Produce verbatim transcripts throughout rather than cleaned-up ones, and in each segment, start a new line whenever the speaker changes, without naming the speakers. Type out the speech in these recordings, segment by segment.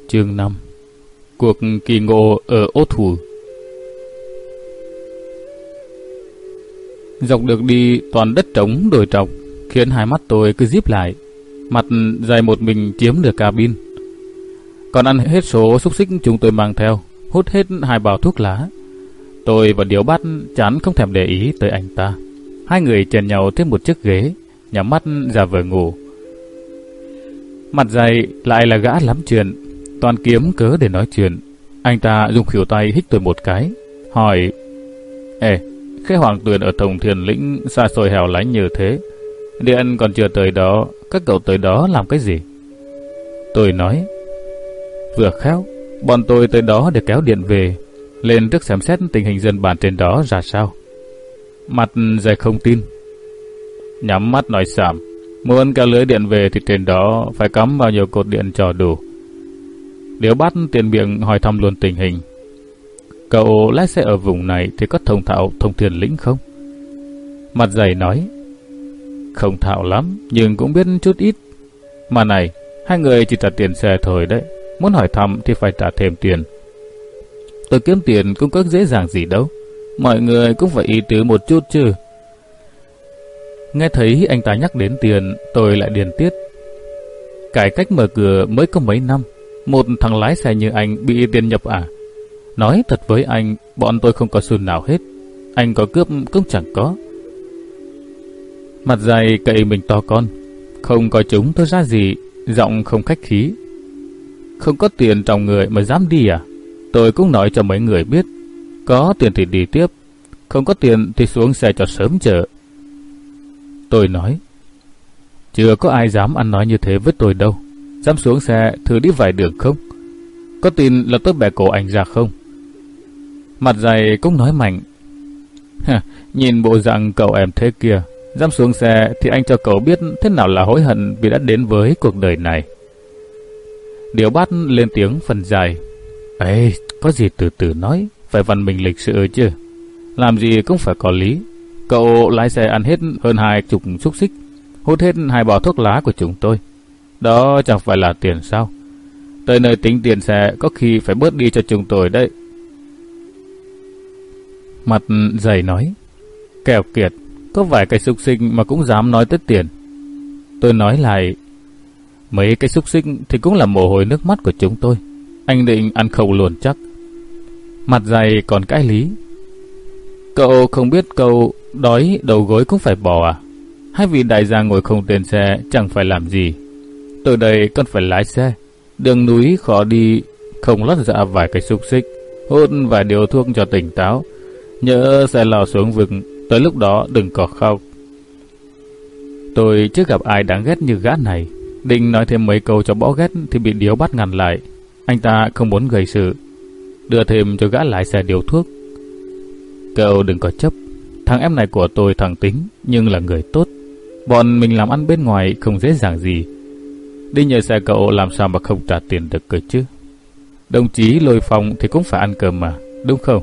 Chương năm. Cuộc kỳ ngộ ở Ô Thủ. Dọc được đi toàn đất trống đồi trọc, khiến hai mắt tôi cứ díp lại. Mặt dày một mình chiếm được cabin. Còn ăn hết số xúc xích chúng tôi mang theo, hút hết hai bao thuốc lá. Tôi và Điếu Bát chán không thèm để ý tới anh ta. Hai người chèn nhau thêm một chiếc ghế, nhắm mắt giả vờ ngủ. Mặt dày lại là gã lắm chuyện, toàn kiếm cớ để nói chuyện. Anh ta dùng khuỷu tay hít tôi một cái, hỏi: Ê, cái Hoàng Tuyền ở Thông Thiên Lĩnh xa xôi hẻo lánh như thế, Điện còn chưa tới đó, các cậu tới đó làm cái gì? Tôi nói: Vừa khéo, bọn tôi tới đó để kéo điện về, lên trước xem xét tình hình dân bản trên đó ra sao. Mặt dày không tin. Nhắm mắt nói xàm, muốn kéo lưới điện về thì trên đó phải cắm bao nhiêu cột điện cho đủ. Điếu Bát tiền miệng hỏi thăm luôn tình hình. Cậu lái xe ở vùng này thì có thông thạo Thông Thiên Lĩnh không? Mặt dày nói: Không thạo lắm, nhưng cũng biết chút ít. Mà này, hai người chỉ trả tiền xe thôi đấy, muốn hỏi thăm thì phải trả thêm tiền. Tôi kiếm tiền cũng có dễ dàng gì đâu, mọi người cũng phải ý tứ một chút chứ. Nghe thấy anh ta nhắc đến tiền, tôi lại điền tiết. Cải cách mở cửa mới có mấy năm, một thằng lái xe như anh bị tiền nhập à? Nói thật với anh, bọn tôi không có xu nào hết. Anh có cướp cũng chẳng có. Mặt dày cậy mình to con, không có chúng tôi ra gì, giọng không khách khí. Không có tiền trong người mà dám đi à? Tôi cũng nói cho mấy người biết, có tiền thì đi tiếp, không có tiền thì xuống xe cho sớm chợ. Tôi nói: Chưa có ai dám ăn nói như thế với tôi đâu. Dám xuống xe thử đi vài đường không? Có tin là tôi bẻ cổ anh ra không? Mặt dày cũng nói mạnh: Nhìn bộ dạng cậu em thế kia, dám xuống xe thì anh cho cậu biết thế nào là hối hận vì đã đến với cuộc đời này. Điếu Bát lên tiếng phần dài: Ê, có gì từ từ nói, phải văn minh lịch sự chứ. Làm gì cũng phải có lý. Cậu lái xe ăn hết hơn hai chục xúc xích, hút hết hai bao thuốc lá của chúng tôi. Đó chẳng phải là tiền sao? Tới nơi tính tiền xe có khi phải bớt đi cho chúng tôi đấy. Mặt dày nói: Kèo kiệt, có vài cái xúc xích mà cũng dám nói tới tiền. Tôi nói lại: Mấy cái xúc xích thì cũng là mồ hôi nước mắt của chúng tôi. Anh định ăn khẩu luôn chắc. Mặt dày còn cãi lý: Cậu không biết câu đói đầu gối cũng phải bò à? Hai vị đại gia ngồi không trên xe chẳng phải làm gì. Từ đây còn phải lái xe, đường núi khó đi, không lót dạ vài cái xúc xích, hút vài điều thuốc cho tỉnh táo. Nhớ xe lao xuống vực, tới lúc đó đừng có khóc. Tôi chưa gặp ai đáng ghét như gã này. Định nói thêm mấy câu cho bỏ ghét thì bị Điếu Bát ngăn lại. Anh ta không muốn gây sự, đưa thêm cho gã lái xe điều thuốc. Cậu đừng có chấp, thằng em này của tôi thằng tính nhưng là người tốt. Bọn mình làm ăn bên ngoài không dễ dàng gì. Đi nhờ xe cậu làm sao mà không trả tiền được cơ chứ. Đồng chí Lôi Phong thì cũng phải ăn cơm mà, đúng không?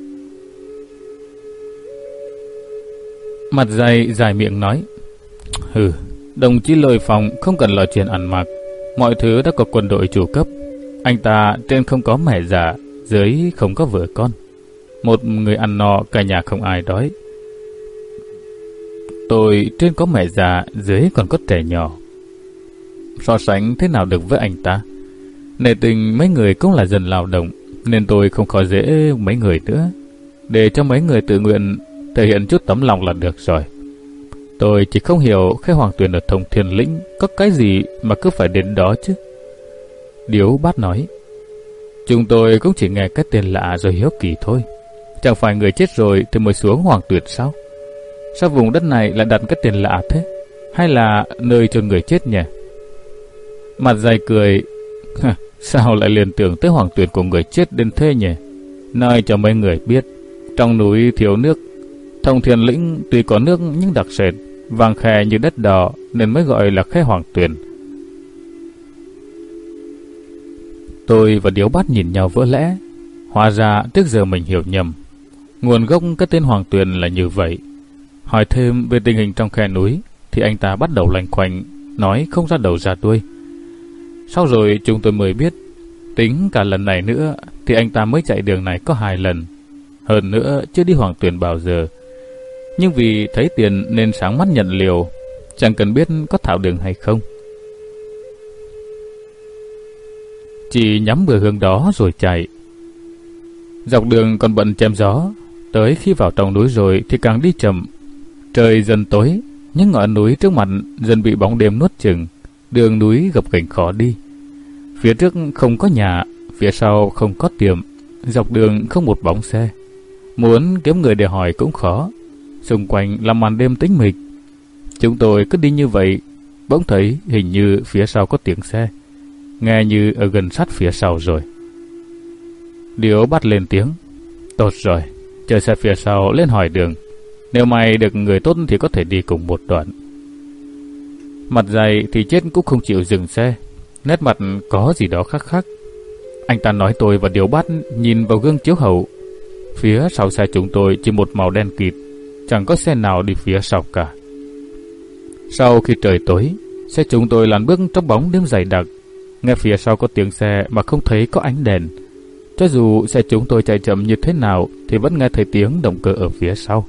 Mặt dày dài miệng nói: Hừ, đồng chí Lôi Phong không cần lo chuyện ăn mặc, mọi thứ đã có quân đội chủ cấp. Anh ta trên không có mẹ già, dưới không có vợ con, một người ăn no, cả nhà không ai đói. Tôi trên có mẹ già, dưới còn có trẻ nhỏ, so sánh thế nào được với anh ta. Nể tình mấy người cũng là dân lao động, nên tôi không khó dễ mấy người nữa. Để cho mấy người tự nguyện thể hiện chút tấm lòng là được rồi. Tôi chỉ không hiểu cái Hoàng Tuyền ở Thông Thiên Lĩnh có cái gì mà cứ phải đến đó chứ. Điếu Bát nói: Chúng tôi cũng chỉ nghe cái tên lạ rồi hiếu kỳ thôi. Chẳng phải người chết rồi thì mới xuống Hoàng Tuyền sao? Sao vùng đất này lại đặt cái tên lạ thế? Hay là nơi chôn người chết nhỉ? Mặt dày cười: Sao lại liên tưởng tới Hoàng Tuyền của người chết đến thế nhỉ? Nói cho mấy người biết, trong núi thiếu nước, Thông Thiên Lĩnh tuy có nước nhưng đặc sệt, vàng khè như đất đỏ, nên mới gọi là Khe Hoàng Tuyền. Tôi và Điếu Bát nhìn nhau vỡ lẽ. Hóa ra trước giờ mình hiểu nhầm. Nguồn gốc cái tên Hoàng Tuyền là như vậy. Hỏi thêm về tình hình trong khe núi thì anh ta bắt đầu loanh quanh, nói không ra đầu ra đuôi. Sau rồi chúng tôi mới biết Tính cả lần này nữa thì anh ta mới chạy đường này có hai lần. Hơn nữa chưa đi Hoàng Tuyền bao giờ. Nhưng vì thấy tiền nên sáng mắt nhận liều, chẳng cần biết có thảo đường hay không. Chỉ nhắm bừa hướng đó rồi chạy. Dọc đường còn bận chém gió. Tới khi vào trong núi rồi thì càng đi chậm. Trời dần tối, những ngọn núi trước mặt dần bị bóng đêm nuốt chửng. Đường núi gập ghềnh khó đi. Phía trước không có nhà, phía sau không có tiệm, dọc đường không một bóng xe. Muốn kiếm người để hỏi cũng khó. Xung quanh là màn đêm tĩnh mịch. Chúng tôi cứ đi như vậy, bỗng thấy hình như phía sau có tiếng xe, nghe như ở gần sát phía sau rồi. Điếu bắt lên tiếng. Tốt rồi, chờ xe phía sau lên hỏi đường. Nếu mày được người tốt thì có thể đi cùng một đoạn. Mặt dày thì chết cũng không chịu dừng xe. Nét mặt có gì đó khác khác. Anh ta nói tôi và Điếu bắt nhìn vào gương chiếu hậu. Phía sau xe chúng tôi chỉ một màu đen kịt, chẳng có xe nào đi phía sau cả. Sau khi trời tối, xe chúng tôi lăn bước trong bóng đêm dày đặc. Nghe phía sau có tiếng xe mà không thấy có ánh đèn. Cho dù xe chúng tôi chạy chậm như thế nào thì vẫn nghe thấy tiếng động cơ ở phía sau.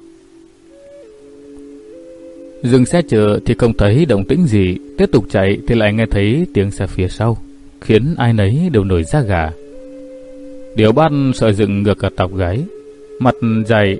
Dừng xe chờ thì không thấy động tĩnh gì, tiếp tục chạy thì lại nghe thấy tiếng xe phía sau, khiến ai nấy đều nổi da gà. Điếu bắt sợ dựng ngược cả tóc gáy, mặt dày.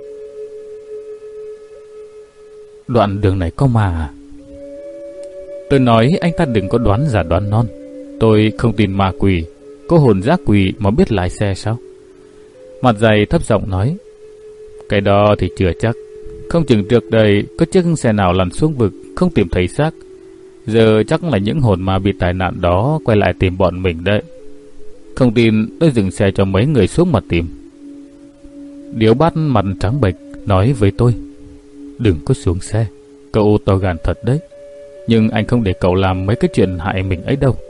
Đoạn đường này có ma à? Tôi nói anh ta đừng có đoán giả đoán non. Tôi không tin ma quỷ, có hồn giác quỷ mà biết lái xe sao? Mặt dày thấp giọng nói. Cái đó thì chưa chắc. Không chừng trước đây có chiếc xe nào lăn xuống vực không tìm thấy xác. Giờ chắc là những hồn ma bị tai nạn đó quay lại tìm bọn mình đấy. Không tin tôi dừng xe cho mấy người xuống mà tìm. Điếu bắt mặt trắng bệch nói với tôi. Đừng có xuống xe, cậu to gan thật đấy. Nhưng anh không để cậu làm mấy cái chuyện hại mình ấy đâu.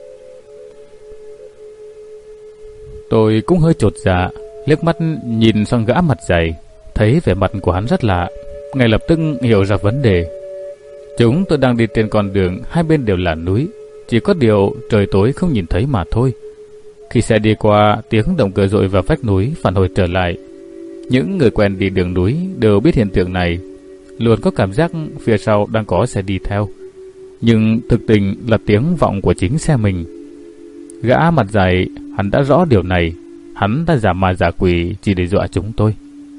Tôi cũng hơi chột dạ, liếc mắt nhìn sang gã mặt dày, thấy vẻ mặt của hắn rất lạ, ngay lập tức hiểu ra vấn đề. Chúng tôi đang đi trên con đường, hai bên đều là núi, chỉ có điều trời tối không nhìn thấy mà thôi. Khi xe đi qua, tiếng động cơ dội vào vách núi phản hồi trở lại. Những người quen đi đường núi đều biết hiện tượng này, luôn có cảm giác phía sau đang có xe đi theo. Nhưng thực tình là tiếng vọng của chính xe mình. Gã mặt dày, hắn đã rõ điều này. Hắn đã giả ma giả quỷ chỉ để dọa chúng tôi.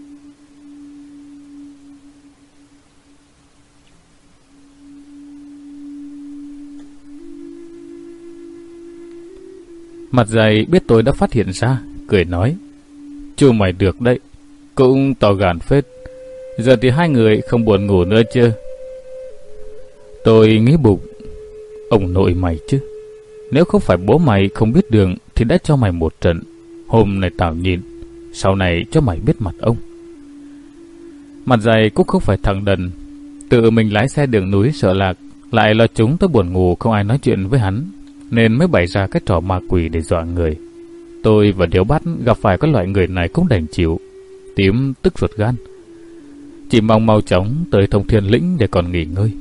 Mặt dày biết tôi đã phát hiện ra, cười nói. Chú mày được đấy, cũng to gan phết. Giờ thì hai người không buồn ngủ nữa chứ? Tôi nghĩ bụng, ông nội mày chứ. Nếu không phải bố mày không biết đường thì đã cho mày một trận. Hôm nay tao nhìn, sau này cho mày biết mặt ông. Mặt dày cũng không phải thằng đần. Tự mình lái xe đường núi sợ lạc, lại lo chúng tôi buồn ngủ không ai nói chuyện với hắn, nên mới bày ra cái trò ma quỷ để dọa người. Tôi và Điếu Bắt gặp phải các loại người này cũng đành chịu. Tím tức ruột gan, chỉ mong mau chóng tới Thông Thiên Lĩnh để còn nghỉ ngơi.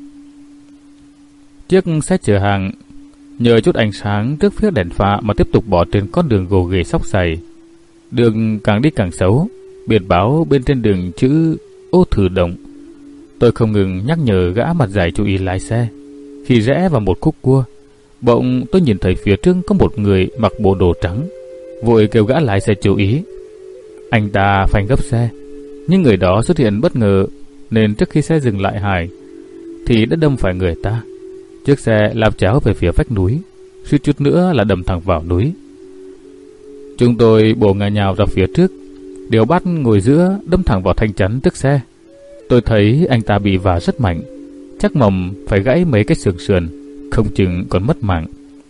Chiếc xe chở hàng nhờ chút ánh sáng trước phía đèn pha mà tiếp tục bỏ trên con đường gồ ghề xóc xày. Đường càng đi càng xấu, biển báo bên trên đường chữ Ô Thử Động. Tôi không ngừng nhắc nhở gã mặt dày chú ý lái xe. Khi rẽ vào một khúc cua, bỗng tôi nhìn thấy phía trước có một người mặc bộ đồ trắng, vội kêu gã lái xe chú ý. Anh ta phanh gấp xe, nhưng người đó xuất hiện bất ngờ, nên trước khi xe dừng lại hài thì đã đâm phải người ta. Chiếc xe lao chéo về phía vách núi, suýt chút nữa là đâm thẳng vào núi. Chúng tôi bổ ngả nhào ra phía trước. Điếu Bắt ngồi giữa đâm thẳng vào thanh chắn trước xe. Tôi thấy anh ta bị vả rất mạnh, chắc mầm phải gãy mấy cái xương sườn, không chừng còn mất mạng.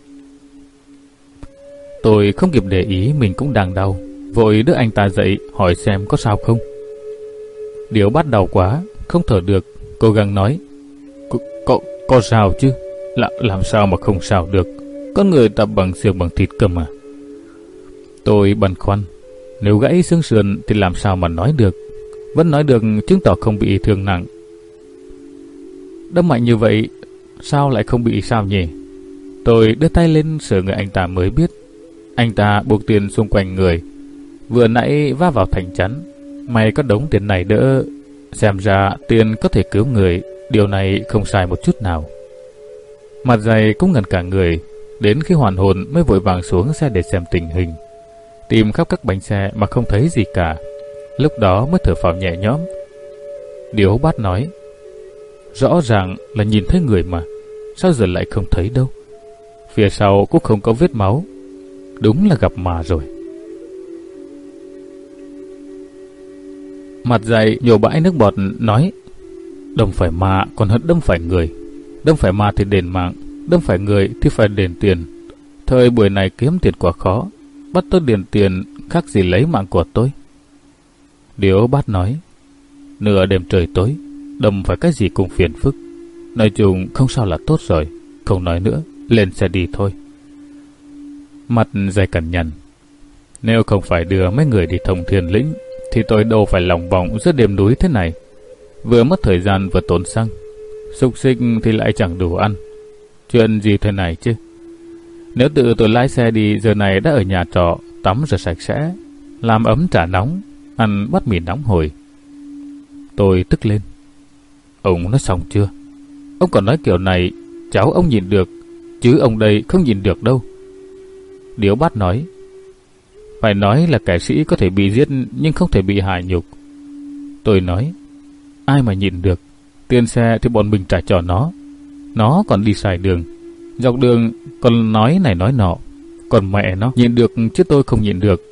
Tôi không kịp để ý mình cũng đang đau, vội đỡ anh ta dậy hỏi xem có sao không. Điếu Bắt đau quá, không thở được, cố gắng nói. Có, có, có sao chứ? Là, làm sao mà không sao được? Con người tập bằng xương bằng thịt cơ mà. Tôi băn khoăn, nếu gãy xương sườn thì làm sao mà nói được? Vẫn nói được chứng tỏ không bị thương nặng. Đâm mạnh như vậy, sao lại không bị sao nhỉ? Tôi đưa tay lên sờ người anh ta mới biết. Anh ta buộc tiền xung quanh người. Vừa nãy va vào thành chắn, may có đống tiền này đỡ. Xem ra tiền có thể cứu người, điều này không sai một chút nào. Mặt dày cũng ngần cả người, đến khi hoàn hồn mới vội vàng xuống xe để xem tình hình. Tìm khắp các bánh xe mà không thấy gì cả. Lúc đó mới thở phào nhẹ nhõm. Điếu Bát nói, rõ ràng là nhìn thấy người mà, sao giờ lại không thấy đâu? Phía sau cũng không có vết máu, đúng là gặp mà rồi. Mặt dày nhổ bãi nước bọt nói, đâm phải ma còn hơn đâm phải người. Đâm phải ma thì đền mạng, đâm phải người thì phải đền tiền. Thời buổi này kiếm tiền quá khó, bắt tôi đền tiền khác gì lấy mạng của tôi. Điếu Bát nói, nửa đêm trời tối, đâm phải cái gì cũng phiền phức. Nói chung không sao là tốt rồi, không nói nữa, lên xe đi thôi. Mặt dày cằn nhằn, nếu không phải đưa mấy người đi Thông Thiên Lĩnh thì tôi đâu phải lòng vòng giữa đêm núi thế này. Vừa mất thời gian vừa tốn xăng, sục xích thì lại chẳng đủ ăn. Chuyện gì thế này chứ? Nếu tự tôi lái xe đi, giờ này đã ở nhà trọ, tắm rửa sạch sẽ, làm ấm trà nóng, ăn bát mì nóng hổi. Tôi tức lên. Ông nói xong chưa? Ông còn nói kiểu này, cháu ông nhìn được, chứ ông đây không nhìn được đâu. Điếu Bát nói, phải nói là kẻ sĩ có thể bị giết nhưng không thể bị hại nhục. Tôi nói, ai mà nhìn được, tiền xe thì bọn mình trả cho nó. Nó còn đi sai đường, dọc đường còn nói này nói nọ. Còn mẹ nó nhìn được chứ tôi không nhìn được.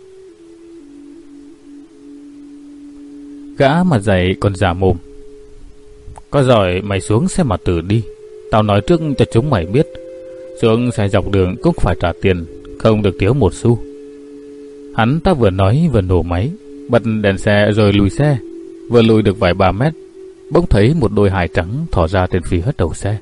Gã mặt dày còn giả mồm, có giỏi mày xuống xe mà tử đi. Tao nói trước cho chúng mày biết, xuống xe dọc đường cũng phải trả tiền, không được thiếu một xu. Hắn ta vừa nói vừa nổ máy, bật đèn xe rồi lùi xe. Vừa lùi được vài ba mét, bỗng thấy một đôi hài trắng thò ra trên phía đầu xe.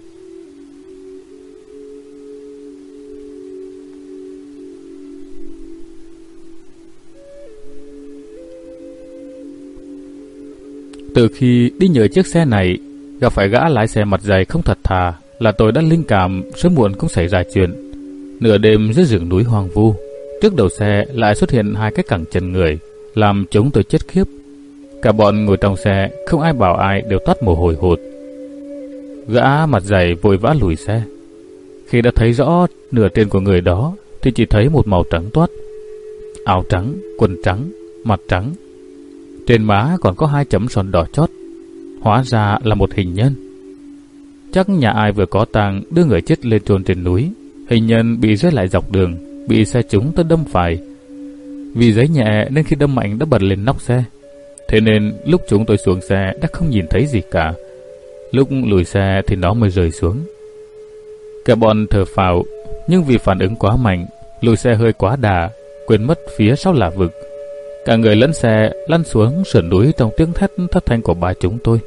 Từ khi đi nhờ chiếc xe này, gặp phải gã lái xe mặt dày không thật thà, là tôi đã linh cảm sớm muộn cũng xảy ra chuyện. Nửa đêm dưới rừng núi hoang vu, trước đầu xe lại xuất hiện hai cái cẳng chân người, làm chúng tôi chết khiếp. Cả bọn ngồi trong xe, không ai bảo ai, đều toát mồ hôi hột. Gã mặt dày vội vã lùi xe. Khi đã thấy rõ nửa trên của người đó, thì chỉ thấy một màu trắng toát. Áo trắng, quần trắng, mặt trắng. Trên má còn có hai chấm son đỏ chót. Hóa ra là một hình nhân. Chắc nhà ai vừa có tang đưa người chết lên chôn trên núi. Hình nhân bị rơi lại dọc đường, bị xe chúng tôi đâm phải. Vì giấy nhẹ nên khi đâm mạnh đã bật lên nóc xe. Thế nên lúc chúng tôi xuống xe đã không nhìn thấy gì cả. Lúc lùi xe thì nó mới rơi xuống. Cả bọn thở phào, nhưng vì phản ứng quá mạnh, lùi xe hơi quá đà, quên mất phía sau là vực. Cả người lẫn xe lăn xuống sườn núi trong tiếng thét thất thanh của ba chúng tôi.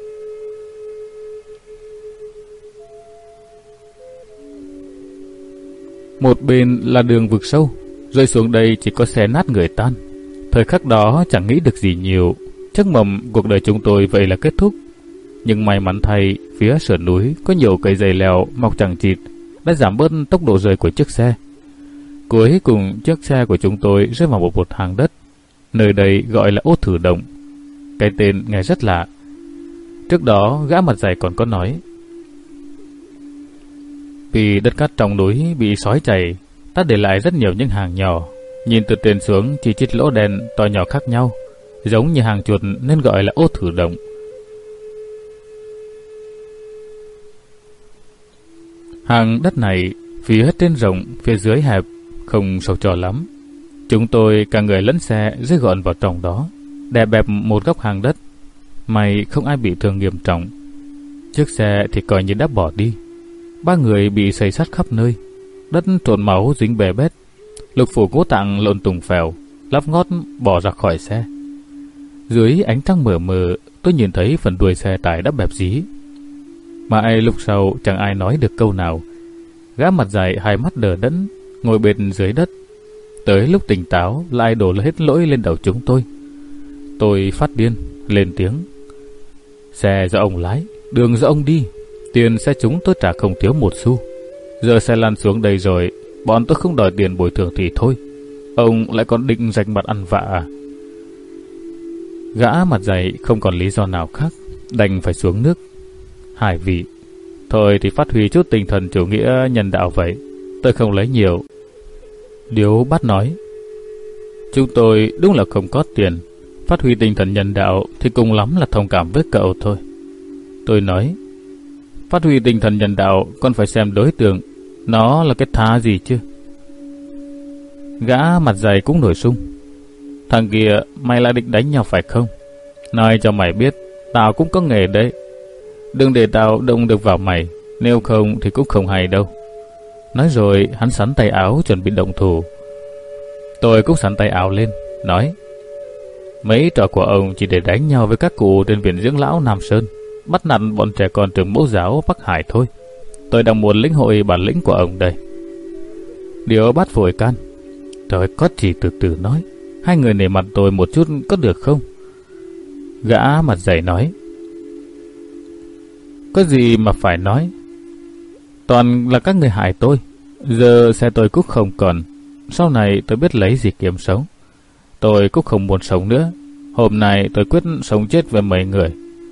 Một bên là đường vực sâu, rơi xuống đây chỉ có xe nát người tan. Thời khắc đó chẳng nghĩ được gì nhiều, chắc mầm cuộc đời chúng tôi vậy là kết thúc. Nhưng may mắn thay, phía sườn núi có nhiều cây dây leo mọc chằng chịt, đã giảm bớt tốc độ rơi của chiếc xe. Cuối cùng chiếc xe của chúng tôi rơi vào một một hang đất, nơi đây gọi là Ô Thử Động. Cái tên nghe rất lạ. Trước đó gã mặt dày còn có nói, vì đất cát trong núi bị sói chảy, ta để lại rất nhiều những hang nhỏ, nhìn từ trên xuống chỉ chít lỗ đen to nhỏ khác nhau, giống như hang chuột nên gọi là Ô Thử Động. Hang đất này phía trên rộng, phía dưới hẹp, không sâu trò lắm. Chúng tôi cả người lẫn xe rơi gọn vào trong đó, đè bẹp một góc hang đất. May không ai bị thương nghiêm trọng. Chiếc xe thì coi như đã bỏ đi. Ba người bị xây sát khắp nơi, đất trộn máu dính bè bét, lục phủ ngũ tạng lộn tùng phèo, lắp ngót bỏ ra khỏi xe. Dưới ánh trăng mờ mờ, tôi nhìn thấy phần đuôi xe tải đã bẹp dí. Mãi lúc sau chẳng ai nói được câu nào. Gã mặt dài hai mắt đờ đẫn, ngồi bệt dưới đất. Tới lúc tỉnh táo lại đổ hết lỗi lên đầu chúng tôi. Tôi phát điên, lên tiếng. Xe do ông lái, đường do ông đi, tiền xe chúng tôi trả không thiếu một xu. Giờ xe lăn xuống đây rồi, bọn tôi không đòi tiền bồi thường thì thôi, ông lại còn định rạch mặt ăn vạ à? Gã mặt dày không còn lý do nào khác, đành phải xuống nước. Hai vị, thôi thì phát huy chút tinh thần chủ nghĩa nhân đạo vậy, tôi không lấy nhiều. Điếu Bát nói, chúng tôi đúng là không có tiền, phát huy tinh thần nhân đạo thì cùng lắm là thông cảm với cậu thôi. Tôi nói, phát huy tinh thần nhân đạo còn phải xem đối tượng, nó là cái thá gì chứ. Gã mặt dày cũng nổi sung, thằng kia mày lại định đánh nhau phải không? Nói cho mày biết, tao cũng có nghề đấy, đừng để tao động được vào mày, nếu không thì cũng không hay đâu. Nói rồi hắn sắn tay áo chuẩn bị động thủ. Tôi cũng sắn tay áo lên, nói, mấy trò của ông chỉ để đánh nhau với các cụ trên viện dưỡng lão Nam Sơn, bắt nạt bọn trẻ con trường mẫu giáo Bắc Hải thôi. Tôi đang muốn lĩnh hội bản lĩnh của ông đây. Điếu Bát vội can, trời, có chỉ từ từ nói, hai người nể mặt tôi một chút có được không? Gã mặt dày nói, có gì mà phải nói, toàn là các người hại tôi, giờ xe tôi cũng không còn, sau này tôi biết lấy gì kiếm sống. Tôi cũng không muốn sống nữa, hôm nay tôi quyết sống chết với mấy người.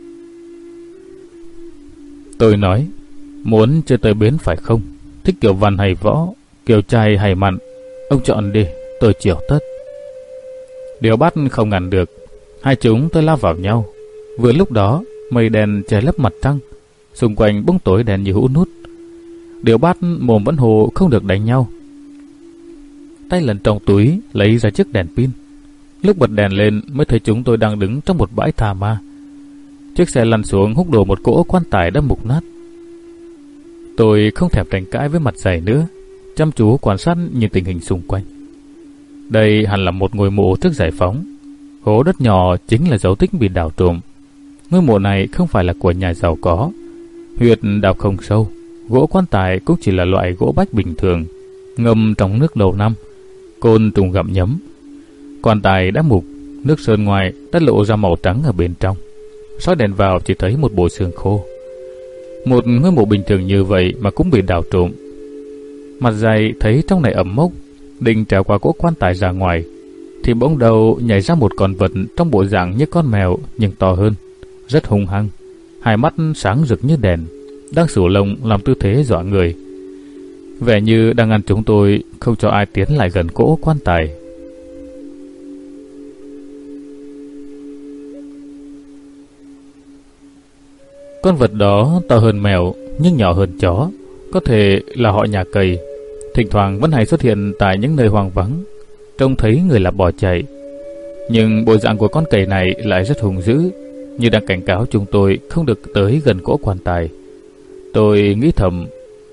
Tôi nói, muốn chơi tới bến phải không? Thích kiểu văn hay võ, kiểu chay hay mặn, ông chọn đi, tôi chịu tất. Điếu Bát không ngăn được, hai chúng tôi lao vào nhau. Vừa lúc đó mây đen che lấp mặt trăng, xung quanh bóng tối đen như hũ nút. Điếu Bát mồm vẫn hồ không được đánh nhau. Tay lần trong túi lấy ra chiếc đèn pin. Lúc bật đèn lên mới thấy chúng tôi đang đứng trong một bãi tà ma. Chiếc xe lăn xuống húc đổ một cỗ quan tài đã mục nát. Tôi không thèm tranh cãi với mặt dày nữa, chăm chú quan sát nhìn tình hình xung quanh. Đây hẳn là một ngôi mộ trước giải phóng. Hố đất nhỏ chính là dấu tích bị đào trộm. Ngôi mộ này không phải là của nhà giàu có, huyệt đào không sâu, gỗ quan tài cũng chỉ là loại gỗ bách bình thường, ngâm trong nước lâu năm, côn trùng gặm nhấm. Quan tài đã mục, nước sơn ngoài đã lộ ra màu trắng ở bên trong. Soi đèn vào chỉ thấy một bộ xương khô. Một ngôi mộ bình thường như vậy mà cũng bị đào trộm. Mặt dày thấy trong này ẩm mốc, định trèo qua cỗ quan tài ra ngoài, thì bỗng đầu nhảy ra một con vật trong bộ dạng như con mèo nhưng to hơn, rất hung hăng, hai mắt sáng rực như đèn, đang sủ lông làm tư thế dọa người, vẻ như đang ngăn chúng tôi không cho ai tiến lại gần cỗ quan tài. Con vật đó to hơn mèo nhưng nhỏ hơn chó, có thể là họ nhà cầy, thỉnh thoảng vẫn hay xuất hiện tại những nơi hoang vắng, trông thấy người là bỏ chạy. Nhưng bộ dạng của con cầy này lại rất hung dữ, như đang cảnh cáo chúng tôi không được tới gần cỗ quan tài. Tôi nghĩ thầm,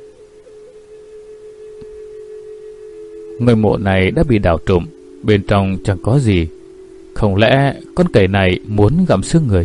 ngôi mộ này đã bị đào trộm, bên trong chẳng có gì, không lẽ con cầy này muốn gặm xương người?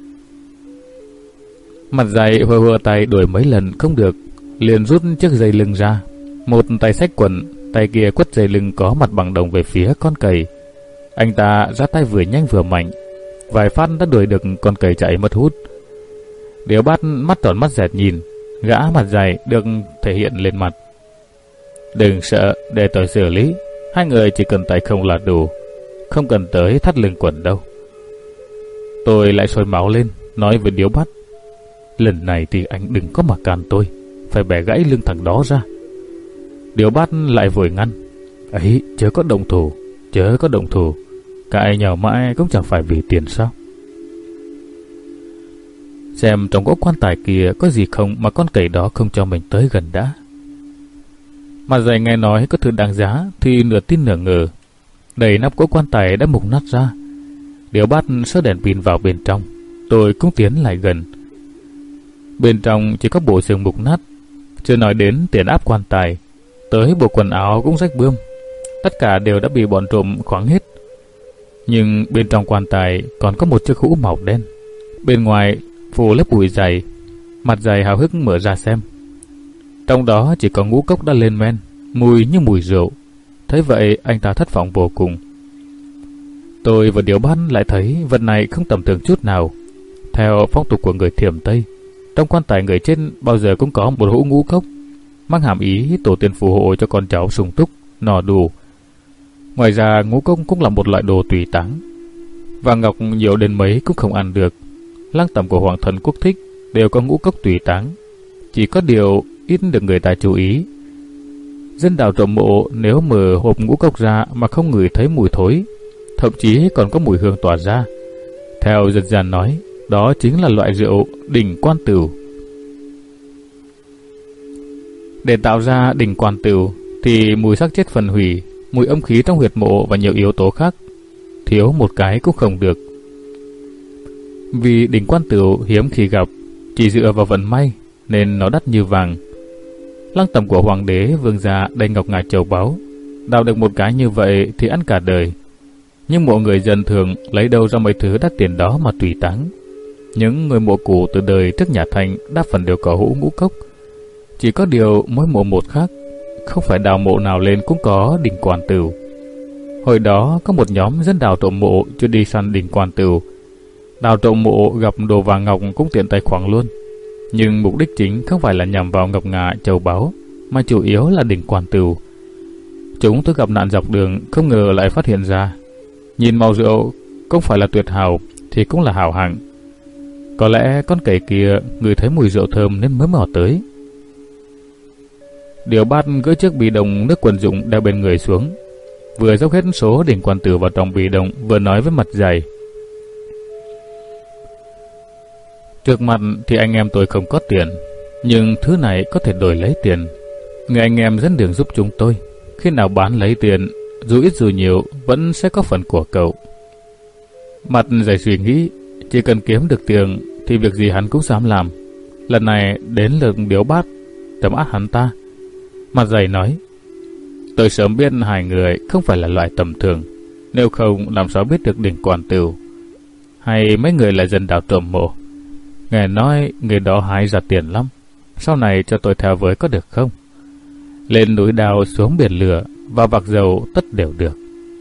Mặt dày hùa hùa tay đuổi mấy lần không được, liền rút chiếc dây lưng ra, một tay xách quần, tay kia quất dây lưng có mặt bằng đồng về phía con cầy. Anh ta ra tay vừa nhanh vừa mạnh, vài phát đã đuổi được con cầy chạy mất hút. Điếu Bát mắt tròn mắt dẹt nhìn, gã mặt dày được thể hiện lên mặt. Đừng sợ, để tôi xử lý, hai người chỉ cần tay không là đủ, không cần tới thắt lưng quần đâu. Tôi lại sôi máu lên, nói với Điếu Bát, lần này thì anh đừng có mà can tôi, phải bẻ gãy lưng thằng đó ra. Điếu Bát lại vội ngăn, ấy, chớ có động thủ, chớ có động thủ, cãi nhau mãi cũng chẳng phải vì tiền sao? Xem trong cỗ quan tài kia có gì không mà con cầy đó không cho mình tới gần đã. Mặt dày nghe nói có thứ đáng giá thì nửa tin nửa ngờ, đẩy nắp cỗ quan tài đã mục nát ra. Điếu Bát sớ đèn pin vào bên trong, tôi cũng tiến lại gần. Bên trong chỉ có bộ xương mục nát, chưa nói đến tiền áp quan tài, tới bộ quần áo cũng rách bươm, tất cả đều đã bị bọn trộm khoáng hết. Nhưng bên trong quan tài còn có một chiếc hũ màu đen, bên ngoài phủ lớp bụi dày. Mặt dày hào hức mở ra xem, trong đó chỉ có ngũ cốc đã lên men, mùi như mùi rượu. Thấy vậy anh ta thất vọng vô cùng. Tôi và Điếu Bát lại thấy vật này không tầm thường chút nào. Theo phong tục của người Thiểm Tây, trong quan tài người chết bao giờ cũng có một hũ ngũ cốc. mang hàm ý tổ tiên phù hộ cho con cháu sung túc, no đủ. Ngoài ra ngũ cốc cũng là một loại đồ tùy táng. Vàng ngọc nhiều đến mấy cũng không ăn được. Lăng tẩm của hoàng thần quốc thích đều có ngũ cốc tùy táng, chỉ có điều ít được người ta chú ý. Dân đào trộm mộ nếu mở hộp ngũ cốc ra mà không ngửi thấy mùi thối, thậm chí còn có mùi hương tỏa ra, theo dân gian nói, đó chính là loại rượu đỉnh quan tửu. Để tạo ra đỉnh quan tửu thì mùi xác chết phần hủy, mùi âm khí trong huyệt mộ và nhiều yếu tố khác, thiếu một cái cũng không được. Vì đỉnh quan tửu hiếm khi gặp, chỉ dựa vào vận may nên nó đắt như vàng. Lăng tẩm của hoàng đế vương gia đầy ngọc ngà châu báu, đào được một cái như vậy thì ăn cả đời. Nhưng mộ người dân thường lấy đâu ra mấy thứ đắt tiền đó mà tùy táng. Những người mộ cũ từ đời trước nhà Thanh đa phần đều có hũ ngũ cốc, chỉ có điều mỗi mộ một khác, không phải đào mộ nào lên cũng có đỉnh quan tửu. Hồi đó có một nhóm dân đào trộm mộ chưa đi săn đỉnh quan tửu. Đào trộm mộ gặp đồ vàng ngọc cũng tiện tay khoáng luôn. Nhưng mục đích chính không phải là nhằm vào ngọc ngà châu báu, mà chủ yếu là đỉnh quan tửu. Chúng tôi gặp nạn dọc đường, không ngờ lại phát hiện ra. Nhìn màu rượu không phải là tuyệt hảo thì cũng là hảo hạng. Có lẽ con cẩy kia ngửi thấy mùi rượu thơm nên mới mò tới. Điều bát gỡ chiếc bì đồng nước quần dụng đeo bên người xuống, vừa dốc hết số đỉnh quan tửu vào trong bì đồng, vừa nói với mặt dày: Trước mặt thì anh em tôi không có tiền, nhưng thứ này có thể đổi lấy tiền. Người anh em dẫn đường giúp chúng tôi, khi nào bán lấy tiền, dù ít dù nhiều, vẫn sẽ có phần của cậu. Mặt dày suy nghĩ, chỉ cần kiếm được tiền thì việc gì hắn cũng dám làm. Lần này đến lượt Điếu Bát trấn áp hắn ta. Mặt dày nói: Tôi sớm biết hai người không phải là loại tầm thường, nếu không làm sao biết được đỉnh quan tửu. Hay mấy người là dân đào trộm mộ? Nghe nói người đó hái ra tiền lắm, sau này cho tôi theo với có được không? Lên núi đào, xuống biển lửa, vào vạc dầu tất đều được.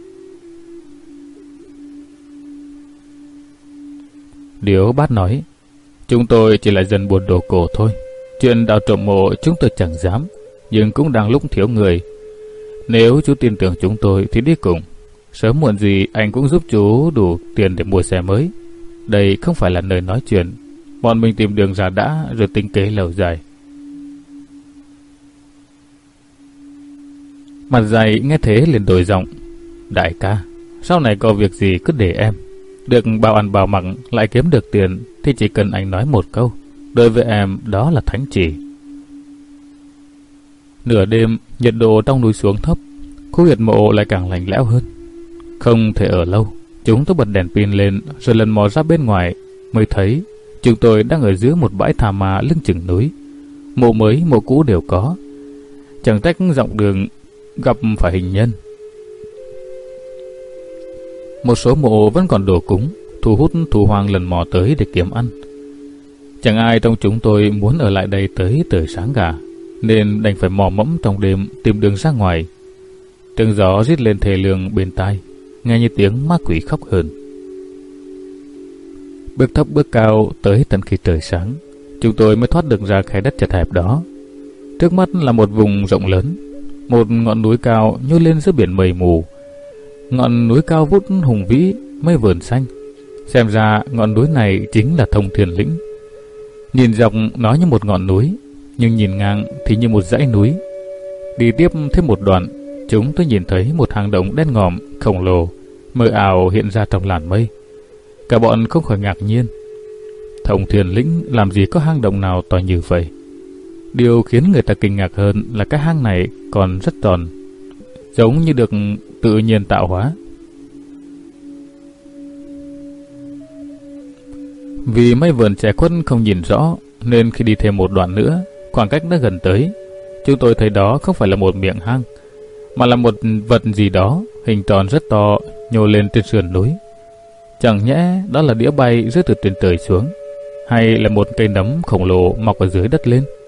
Điếu Bát nói: Chúng tôi chỉ là dân buôn đồ cổ thôi, chuyện đào trộm mộ chúng tôi chẳng dám, nhưng cũng đang lúc thiếu người. Nếu chú tin tưởng chúng tôi thì đi cùng, sớm muộn gì anh cũng giúp chú đủ tiền để mua xe mới. Đây không phải là nơi nói chuyện, bọn mình tìm đường ra đã rồi tính kế lâu dài. Mặt dày nghe thế liền đổi giọng: Đại ca, sau này có việc gì cứ để em. Được bao ăn bao mặc lại kiếm được tiền thì chỉ cần anh nói một câu, đối với em đó là thánh chỉ. Nửa đêm, nhiệt độ trong núi xuống thấp, khu huyệt mộ lại càng lạnh lẽo hơn. Không thể ở lâu, chúng tôi bật đèn pin lên rồi lần mò ra bên ngoài, mới thấy chúng tôi đang ở giữa một bãi thà mà lưng chừng núi. Mộ mới, mộ cũ đều có, chẳng trách dọc đường gặp phải hình nhân. Một số mộ vẫn còn đồ cúng, thu hút thú hoang lần mò tới để kiếm ăn. Chẳng ai trong chúng tôi muốn ở lại đây tới tới sáng cả, nên đành phải mò mẫm trong đêm tìm đường ra ngoài. Tiếng gió rít lên thề lương bên tai, nghe như tiếng ma quỷ khóc hờn. Bước thấp bước cao tới tận khi trời sáng, chúng tôi mới thoát được ra khe đất chật hẹp đó. Trước mắt là một vùng rộng lớn, một ngọn núi cao nhô lên giữa biển mây mù. Ngọn núi cao vút hùng vĩ, mây vờn xanh. Xem ra ngọn núi này chính là Thông Thiên Lĩnh. Nhìn dọc nó như một ngọn núi, nhưng nhìn ngang thì như một dãy núi. Đi tiếp thêm một đoạn, chúng tôi nhìn thấy một hang động đen ngòm khổng lồ mờ ảo hiện ra trong làn mây. Cả bọn không khỏi ngạc nhiên. Thông Thiên Lĩnh làm gì có hang động nào to như vậy? Điều khiến người ta kinh ngạc hơn là cái hang này còn rất tròn, giống như được tự nhiên tạo hóa. Vì mây vườn che khuất không nhìn rõ, nên khi đi thêm một đoạn nữa, khoảng cách đã gần tới, chúng tôi thấy đó không phải là một miệng hang, mà là một vật gì đó hình tròn rất to nhô lên trên sườn núi. Chẳng nhẽ đó là đĩa bay rơi từ trên trời xuống, hay là một cây nấm khổng lồ mọc ở dưới đất lên?